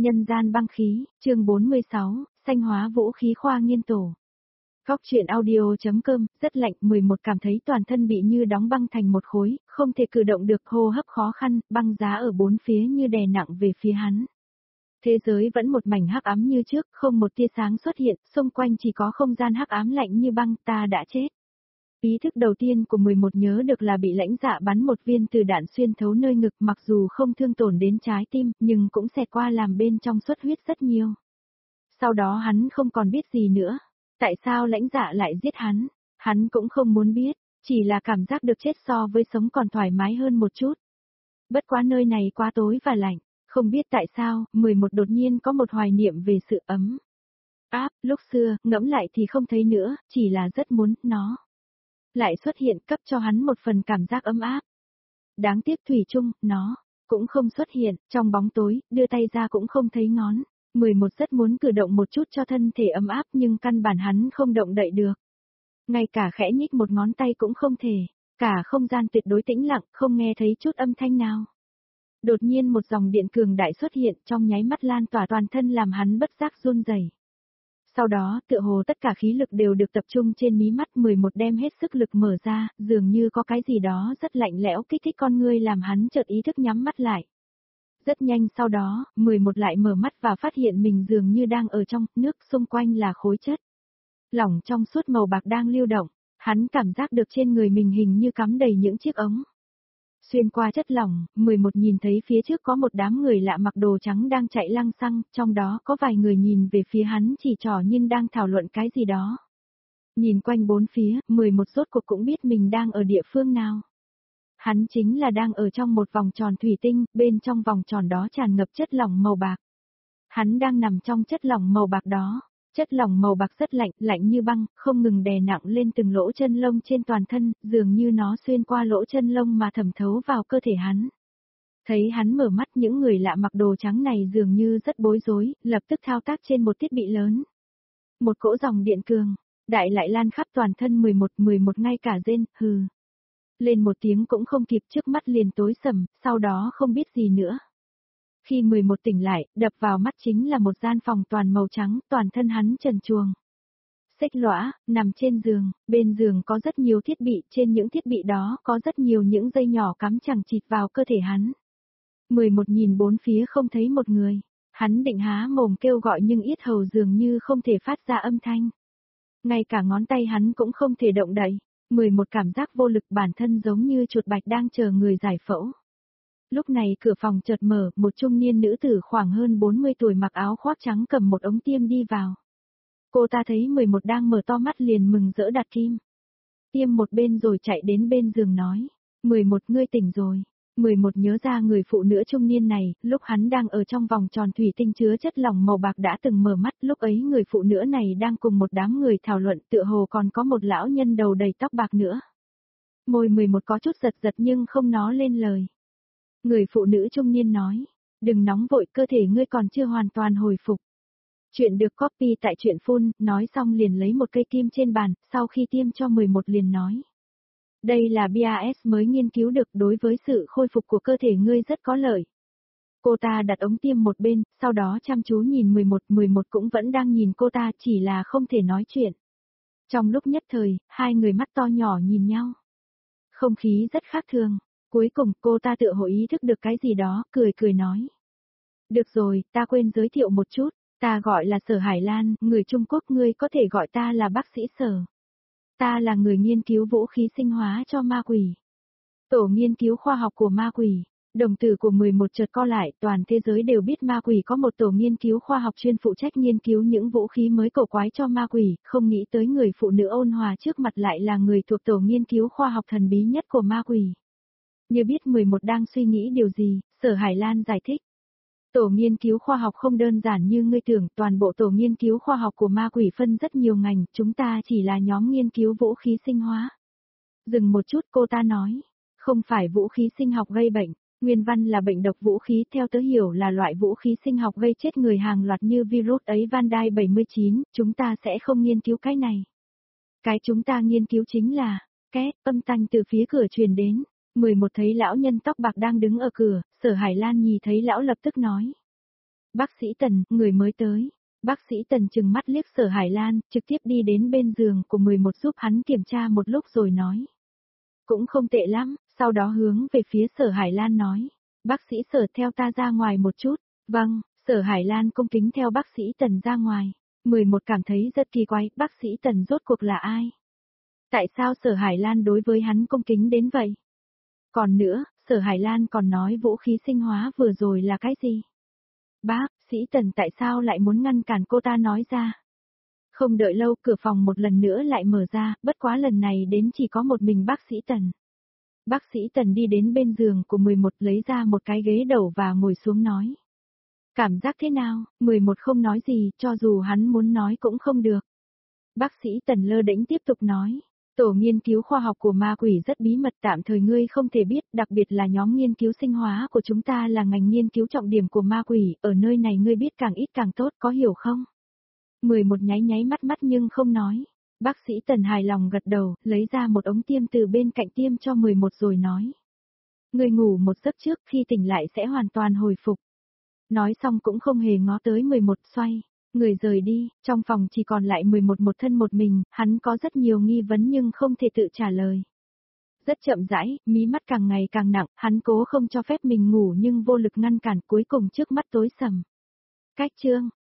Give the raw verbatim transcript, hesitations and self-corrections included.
Nhân gian băng khí, chương bốn mươi sáu, sanh hóa vũ khí khoa nghiên tổ. Góc truyện audio.com, rất lạnh, mười một cảm thấy toàn thân bị như đóng băng thành một khối, không thể cử động được, hô hấp khó khăn, băng giá ở bốn phía như đè nặng về phía hắn. Thế giới vẫn một mảnh hắc ám như trước, không một tia sáng xuất hiện, xung quanh chỉ có không gian hắc ám lạnh như băng, ta đã chết. Ý thức đầu tiên của mười một nhớ được là bị lãnh dạ bắn một viên từ đạn xuyên thấu nơi ngực, mặc dù không thương tổn đến trái tim, nhưng cũng xẹt qua làm bên trong xuất huyết rất nhiều. Sau đó hắn không còn biết gì nữa. Tại sao lãnh dạ lại giết hắn? Hắn cũng không muốn biết, chỉ là cảm giác được chết so với sống còn thoải mái hơn một chút. Bất quá nơi này quá tối và lạnh, không biết tại sao, mười một đột nhiên có một hoài niệm về sự ấm áp, lúc xưa, ngẫm lại thì không thấy nữa, chỉ là rất muốn, nó lại xuất hiện cấp cho hắn một phần cảm giác ấm áp. Đáng tiếc thủy chung, nó cũng không xuất hiện, trong bóng tối, đưa tay ra cũng không thấy ngón. mười một rất muốn cử động một chút cho thân thể ấm áp nhưng căn bản hắn không động đậy được. Ngay cả khẽ nhích một ngón tay cũng không thể, cả không gian tuyệt đối tĩnh lặng, không nghe thấy chút âm thanh nào. Đột nhiên một dòng điện cường đại xuất hiện, trong nháy mắt lan tỏa toàn thân làm hắn bất giác run rẩy. Sau đó, tựa hồ tất cả khí lực đều được tập trung trên mí mắt, mười một đem hết sức lực mở ra, dường như có cái gì đó rất lạnh lẽo kích thích con ngươi làm hắn chợt ý thức nhắm mắt lại. Rất nhanh sau đó, mười một lại mở mắt và phát hiện mình dường như đang ở trong nước, xung quanh là khối chất lỏng trong suốt màu bạc đang lưu động, hắn cảm giác được trên người mình hình như cắm đầy những chiếc ống. Xuyên qua chất lỏng, mười một nhìn thấy phía trước có một đám người lạ mặc đồ trắng đang chạy lăng xăng, trong đó có vài người nhìn về phía hắn chỉ trỏ nhưng đang thảo luận cái gì đó. Nhìn quanh bốn phía, mười một rốt cuộc cũng biết mình đang ở địa phương nào. Hắn chính là đang ở trong một vòng tròn thủy tinh, bên trong vòng tròn đó tràn ngập chất lỏng màu bạc. Hắn đang nằm trong chất lỏng màu bạc đó. Chất lỏng màu bạc rất lạnh, lạnh như băng, không ngừng đè nặng lên từng lỗ chân lông trên toàn thân, dường như nó xuyên qua lỗ chân lông mà thẩm thấu vào cơ thể hắn. Thấy hắn mở mắt, những người lạ mặc đồ trắng này dường như rất bối rối, lập tức thao tác trên một thiết bị lớn. Một cỗ dòng điện cường đại lại lan khắp toàn thân mười một, mười một ngay cả rên, hừ. Lên một tiếng cũng không kịp, trước mắt liền tối sầm, sau đó không biết gì nữa. Khi mười một tỉnh lại, đập vào mắt chính là một gian phòng toàn màu trắng, toàn thân hắn trần truồng. Xích lõa, nằm trên giường, bên giường có rất nhiều thiết bị, trên những thiết bị đó có rất nhiều những dây nhỏ cắm chằng chịt vào cơ thể hắn. mười một nhìn bốn phía không thấy một người, hắn định há mồm kêu gọi nhưng yết hầu dường như không thể phát ra âm thanh. Ngay cả ngón tay hắn cũng không thể động đậy, mười một cảm giác vô lực, bản thân giống như chuột bạch đang chờ người giải phẫu. Lúc này cửa phòng chợt mở, một trung niên nữ tử khoảng hơn bốn mươi tuổi mặc áo khoác trắng cầm một ống tiêm đi vào. Cô ta thấy mười một đang mở to mắt liền mừng rỡ đặt kim tiêm một bên rồi chạy đến bên giường nói, mười một ngươi tỉnh rồi. mười một nhớ ra người phụ nữ trung niên này, lúc hắn đang ở trong vòng tròn thủy tinh chứa chất lỏng màu bạc đã từng mở mắt, lúc ấy người phụ nữ này đang cùng một đám người thảo luận, tựa hồ còn có một lão nhân đầu đầy tóc bạc nữa. Môi mười một có chút giật giật nhưng không nói lên lời. Người phụ nữ trung niên nói, đừng nóng vội, cơ thể ngươi còn chưa hoàn toàn hồi phục. Chuyện được copy tại truyện phun, nói xong liền lấy một cây kim trên bàn, sau khi tiêm cho mười một liền nói. Đây là bê a ét mới nghiên cứu được, đối với sự khôi phục của cơ thể ngươi rất có lợi. Cô ta đặt ống tiêm một bên, sau đó chăm chú nhìn mười một, mười một cũng vẫn đang nhìn cô ta, chỉ là không thể nói chuyện. Trong lúc nhất thời, hai người mắt to nhỏ nhìn nhau. Không khí rất khác thường. Cuối cùng cô ta tựa hồ ý thức được cái gì đó, cười cười nói. Được rồi, ta quên giới thiệu một chút, ta gọi là Sở Hải Lan, người Trung Quốc, ngươi có thể gọi ta là bác sĩ Sở. Ta là người nghiên cứu vũ khí sinh hóa cho ma quỷ. Tổ nghiên cứu khoa học của ma quỷ. Đồng tử của mười một chợt co lại, toàn thế giới đều biết ma quỷ có một tổ nghiên cứu khoa học chuyên phụ trách nghiên cứu những vũ khí mới cổ quái cho ma quỷ, không nghĩ tới người phụ nữ ôn hòa trước mặt lại là người thuộc tổ nghiên cứu khoa học thần bí nhất của ma quỷ. Như biết mười một đang suy nghĩ điều gì, Sở Hải Lan giải thích. Tổ nghiên cứu khoa học không đơn giản như ngươi tưởng, toàn bộ tổ nghiên cứu khoa học của ma quỷ phân rất nhiều ngành, chúng ta chỉ là nhóm nghiên cứu vũ khí sinh hóa. Dừng một chút cô ta nói, không phải vũ khí sinh học gây bệnh, nguyên văn là bệnh độc vũ khí, theo tớ hiểu là loại vũ khí sinh học gây chết người hàng loạt như virus ấy Vandai bảy mươi chín, chúng ta sẽ không nghiên cứu cái này. Cái chúng ta nghiên cứu chính là, két, âm thanh từ phía cửa truyền đến. mười một thấy lão nhân tóc bạc đang đứng ở cửa, Sở Hải Lan nhìn thấy lão lập tức nói. Bác sĩ Tần, người mới tới. Bác sĩ Tần trừng mắt liếc Sở Hải Lan, trực tiếp đi đến bên giường của mười một giúp hắn kiểm tra một lúc rồi nói. Cũng không tệ lắm, sau đó hướng về phía Sở Hải Lan nói. Bác sĩ Sở theo ta ra ngoài một chút. Vâng, Sở Hải Lan cung kính theo bác sĩ Tần ra ngoài. mười một cảm thấy rất kỳ quái, bác sĩ Tần rốt cuộc là ai? Tại sao Sở Hải Lan đối với hắn cung kính đến vậy? Còn nữa, Sở Hải Lan còn nói vũ khí sinh hóa vừa rồi là cái gì? Bác sĩ Tần tại sao lại muốn ngăn cản cô ta nói ra? Không đợi lâu, cửa phòng một lần nữa lại mở ra, bất quá lần này đến chỉ có một mình bác sĩ Tần. Bác sĩ Tần đi đến bên giường của mười một lấy ra một cái ghế đầu và ngồi xuống nói. Cảm giác thế nào? mười một không nói gì, cho dù hắn muốn nói cũng không được. Bác sĩ Tần lơ đễnh tiếp tục nói. Tổ nghiên cứu khoa học của ma quỷ rất bí mật, tạm thời ngươi không thể biết, đặc biệt là nhóm nghiên cứu sinh hóa của chúng ta là ngành nghiên cứu trọng điểm của ma quỷ, ở nơi này ngươi biết càng ít càng tốt, có hiểu không? mười một nháy nháy mắt mắt nhưng không nói. Bác sĩ Tần hài lòng gật đầu, lấy ra một ống tiêm từ bên cạnh tiêm cho mười một rồi nói. Ngươi ngủ một giấc trước, khi tỉnh lại sẽ hoàn toàn hồi phục. Nói xong cũng không hề ngó tới mười một, xoay. Người rời đi, trong phòng chỉ còn lại mười một một thân một mình, hắn có rất nhiều nghi vấn nhưng không thể tự trả lời. Rất chậm rãi, mí mắt càng ngày càng nặng, hắn cố không cho phép mình ngủ nhưng vô lực ngăn cản, cuối cùng trước mắt tối sầm. Cách chương